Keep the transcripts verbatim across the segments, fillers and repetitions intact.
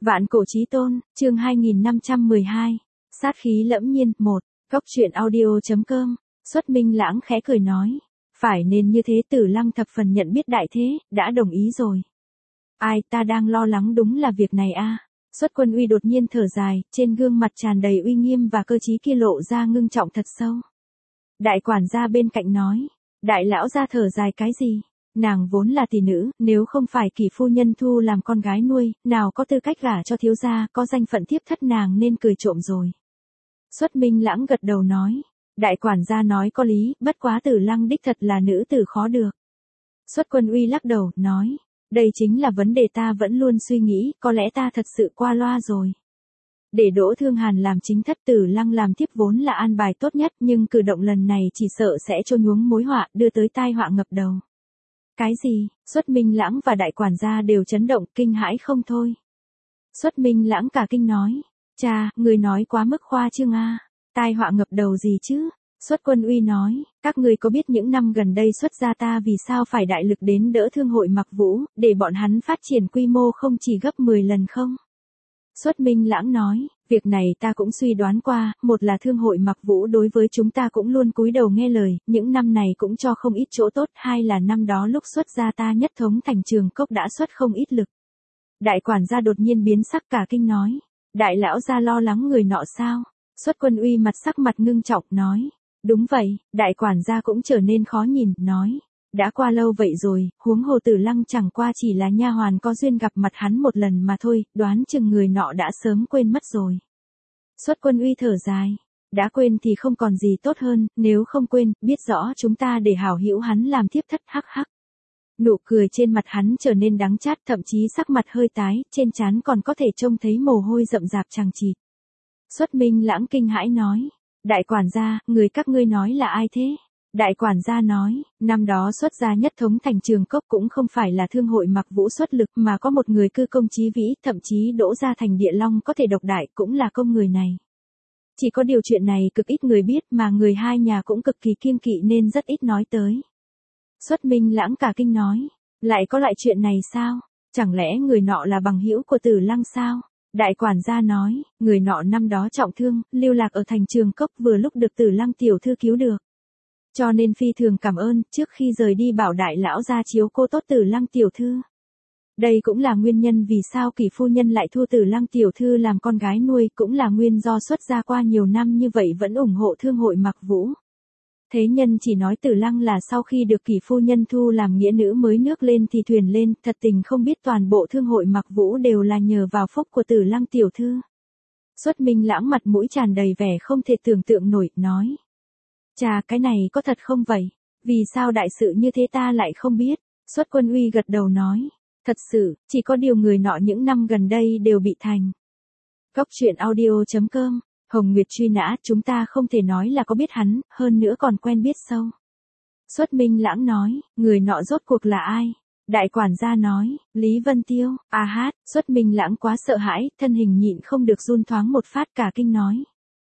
Vạn cổ chí tôn, chương hai nghìn năm trăm mười hai, sát khí lẫm nhiên, một, góc truyện audio.com, Xuất Minh Lãng khẽ cười nói, phải nên như thế. Tử Lăng thập phần nhận biết đại thế, đã đồng ý rồi. Ai, ta đang lo lắng đúng là việc này a. Xuất Quân Uy đột nhiên thở dài, trên gương mặt tràn đầy uy nghiêm và cơ trí kia lộ ra ngưng trọng thật sâu. Đại quản gia bên cạnh nói, đại lão gia thở dài cái gì? Nàng vốn là tỷ nữ, nếu không phải Kỷ phu nhân thu làm con gái nuôi, nào có tư cách gả cho thiếu gia, có danh phận thiếp thất nàng nên cười trộm rồi. Xuất Minh Lãng gật đầu nói, đại quản gia nói có lý, bất quá Tử Lăng đích thật là nữ tử khó được. Xuất Quân Uy lắc đầu, nói, đây chính là vấn đề ta vẫn luôn suy nghĩ, có lẽ ta thật sự qua loa rồi. Để Đỗ Thương Hàn làm chính thất, Tử Lăng làm thiếp vốn là an bài tốt nhất, nhưng cử động lần này chỉ sợ sẽ trô nhuốm mối họa, đưa tới tai họa ngập đầu. Cái gì? Xuất Minh Lãng và đại quản gia đều chấn động, kinh hãi không thôi. Xuất Minh Lãng cả kinh nói, cha, người nói quá mức khoa trương a. Tai họa ngập đầu gì chứ? Xuất Quân Uy nói, các người có biết những năm gần đây xuất gia ta vì sao phải đại lực đến đỡ thương hội Mặc Vũ, để bọn hắn phát triển quy mô không chỉ gấp mười lần không? Xuất Minh Lãng nói, việc này ta cũng suy đoán qua, một là thương hội Mặc Vũ đối với chúng ta cũng luôn cúi đầu nghe lời, những năm này cũng cho không ít chỗ tốt, hai là năm đó lúc xuất gia ta nhất thống thành Trường Cốc đã xuất không ít lực. Đại quản gia đột nhiên biến sắc cả kinh nói, đại lão gia lo lắng người nọ sao? Xuất Quân Uy mặt sắc mặt ngưng trọng nói, đúng vậy. Đại quản gia cũng trở nên khó nhìn, nói, đã qua lâu vậy rồi, huống hồ Tử Lăng chẳng qua chỉ là nha hoàn có duyên gặp mặt hắn một lần mà thôi, đoán chừng người nọ đã sớm quên mất rồi. Xuất Quân Uy thở dài, đã quên thì không còn gì tốt hơn, nếu không quên, biết rõ chúng ta để hảo hữu hắn làm thiếp thất, hắc hắc. Nụ cười trên mặt hắn trở nên đắng chát, thậm chí sắc mặt hơi tái, trên trán còn có thể trông thấy mồ hôi rậm rạp chằng chịt. Xuất Minh Lãng kinh hãi nói, đại quản gia, người các ngươi nói là ai thế? Đại quản gia nói, năm đó xuất gia nhất thống thành Trường Cốc cũng không phải là thương hội Mặc Vũ xuất lực mà có một người cư công chí vĩ, thậm chí đỗ ra thành Địa Long có thể độc đại cũng là công người này. Chỉ có điều chuyện này cực ít người biết mà người hai nhà cũng cực kỳ kiêng kỵ nên rất ít nói tới. Xuất Minh Lãng cả kinh nói, lại có loại chuyện này sao? Chẳng lẽ người nọ là bằng hữu của Tử Lăng sao? Đại quản gia nói, người nọ năm đó trọng thương, lưu lạc ở thành Trường Cốc vừa lúc được Tử Lăng tiểu thư cứu được. Cho nên phi thường cảm ơn, trước khi rời đi bảo đại lão gia chiếu cô tốt Tử Lăng tiểu thư. Đây cũng là nguyên nhân vì sao Kỷ phu nhân lại thu Tử Lăng tiểu thư làm con gái nuôi, cũng là nguyên do xuất gia qua nhiều năm như vậy vẫn ủng hộ thương hội Mặc Vũ. Thế nhân chỉ nói Tử Lăng là sau khi được Kỷ phu nhân thu làm nghĩa nữ mới nước lên thì thuyền lên, thật tình không biết toàn bộ thương hội Mặc Vũ đều là nhờ vào phúc của Tử Lăng tiểu thư. Xuất Minh Lãng mặt mũi tràn đầy vẻ không thể tưởng tượng nổi, nói. Chà, cái này có thật không vậy? Vì sao đại sự như thế ta lại không biết? Xuất Quân Uy gật đầu nói, thật sự, chỉ có điều người nọ những năm gần đây đều bị thành. Góc truyện audio.com, Hồng Nguyệt truy nã, chúng ta không thể nói là có biết hắn, hơn nữa còn quen biết sâu. Xuất Minh Lãng nói, người nọ rốt cuộc là ai? Đại quản gia nói, Lý Vân Tiêu. A hát, Xuất Minh Lãng quá sợ hãi, thân hình nhịn không được run thoáng một phát, cả kinh nói.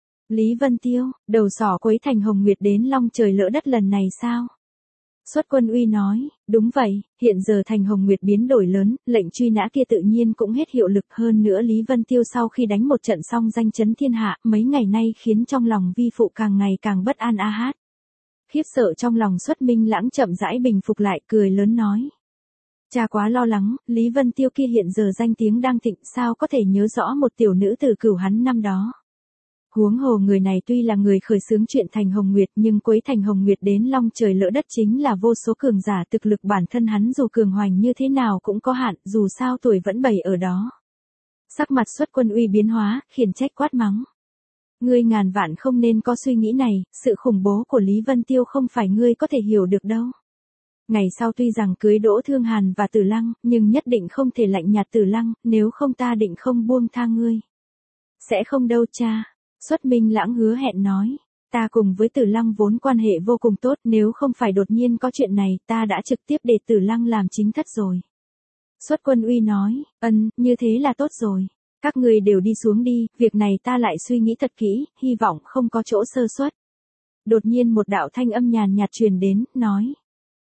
Lý Vân Tiêu, đầu sỏ quấy thành Hồng Nguyệt đến long trời lỡ đất lần này sao? Xuất Quân Uy nói, đúng vậy, hiện giờ thành Hồng Nguyệt biến đổi lớn, lệnh truy nã kia tự nhiên cũng hết hiệu lực, hơn nữa Lý Vân Tiêu sau khi đánh một trận xong danh chấn thiên hạ, mấy ngày nay khiến trong lòng vi phụ càng ngày càng bất an. A hát. Khiếp sợ trong lòng Xuất Minh Lãng chậm rãi bình phục lại, cười lớn nói. Cha quá lo lắng, Lý Vân Tiêu kia hiện giờ danh tiếng đang thịnh, sao có thể nhớ rõ một tiểu nữ tử cửu hắn năm đó. Huống hồ người này tuy là người khởi xướng chuyện thành Hồng Nguyệt nhưng quấy thành Hồng Nguyệt đến long trời lỡ đất chính là vô số cường giả, thực lực bản thân hắn dù cường hoành như thế nào cũng có hạn, dù sao tuổi vẫn bày ở đó. Sắc mặt Xuất Quân Uy biến hóa, khiển trách quát mắng. Ngươi ngàn vạn không nên có suy nghĩ này, sự khủng bố của Lý Vân Tiêu không phải ngươi có thể hiểu được đâu. Ngày sau tuy rằng cưới Đỗ Thương Hàn và Tử Lăng, nhưng nhất định không thể lạnh nhạt Tử Lăng, nếu không ta định không buông tha ngươi. Sẽ không đâu cha. Xuất Minh Lãng hứa hẹn nói, ta cùng với Tử Lăng vốn quan hệ vô cùng tốt, nếu không phải đột nhiên có chuyện này, ta đã trực tiếp để Tử Lăng làm chính thất rồi. Xuất Quân Uy nói, ân, như thế là tốt rồi. Các người đều đi xuống đi, việc này ta lại suy nghĩ thật kỹ, hy vọng không có chỗ sơ suất. Đột nhiên một đạo thanh âm nhàn nhạt truyền đến, nói.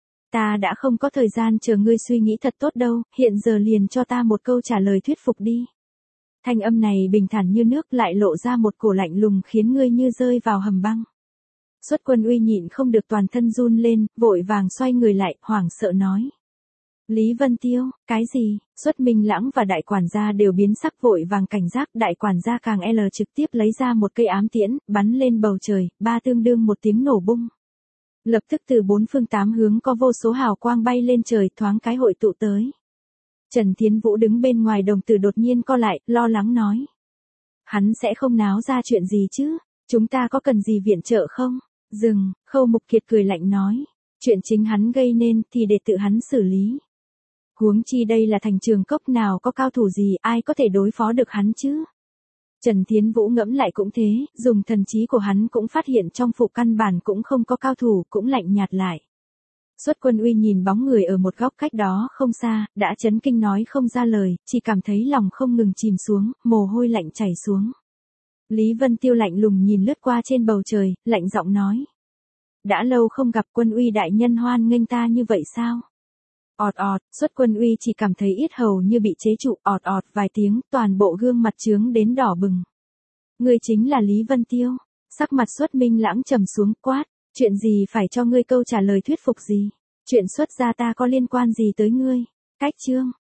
Ta đã không có thời gian chờ ngươi suy nghĩ thật tốt đâu, hiện giờ liền cho ta một câu trả lời thuyết phục đi. Thanh âm này bình thản như nước lại lộ ra một cổ lạnh lùng khiến ngươi như rơi vào hầm băng. Xuất Quân Uy nhịn không được toàn thân run lên, vội vàng xoay người lại, hoảng sợ nói. Lý Vân Tiêu, cái gì? Xuất Minh Lãng và đại quản gia đều biến sắc vội vàng cảnh giác, đại quản gia càng L trực tiếp lấy ra một cây ám tiễn, bắn lên bầu trời, ba tương đương một tiếng nổ bung. Lập tức từ bốn phương tám hướng có vô số hào quang bay lên trời thoáng cái hội tụ tới. Trần Thiến Vũ đứng bên ngoài đồng tử đột nhiên co lại, lo lắng nói. Hắn sẽ không náo ra chuyện gì chứ? Chúng ta có cần gì viện trợ không? Dừng, Khâu Mục Kiệt cười lạnh nói. Chuyện chính hắn gây nên thì để tự hắn xử lý. Huống chi đây là thành trường cốc nào có cao thủ gì ai có thể đối phó được hắn chứ? Trần Thiến Vũ ngẫm lại cũng thế, dùng thần trí của hắn cũng phát hiện trong phủ căn bản cũng không có cao thủ, cũng lạnh nhạt lại. Xuất Quân Uy nhìn bóng người ở một góc cách đó không xa, đã chấn kinh nói không ra lời, chỉ cảm thấy lòng không ngừng chìm xuống, mồ hôi lạnh chảy xuống. Lý Vân Tiêu lạnh lùng nhìn lướt qua trên bầu trời, lạnh giọng nói. Đã lâu không gặp Quân Uy đại nhân hoan nghênh ta như vậy sao? Ọt ọt, Xuất Quân Uy chỉ cảm thấy yết hầu như bị chế trụ, ọt ọt vài tiếng, toàn bộ gương mặt trướng đến đỏ bừng. Ngươi chính là Lý Vân Tiêu. Sắc mặt Xuất Minh Lãng trầm xuống, quát, chuyện gì phải cho ngươi câu trả lời thuyết phục gì? Chuyện xuất gia ta có liên quan gì tới ngươi? Cách chương.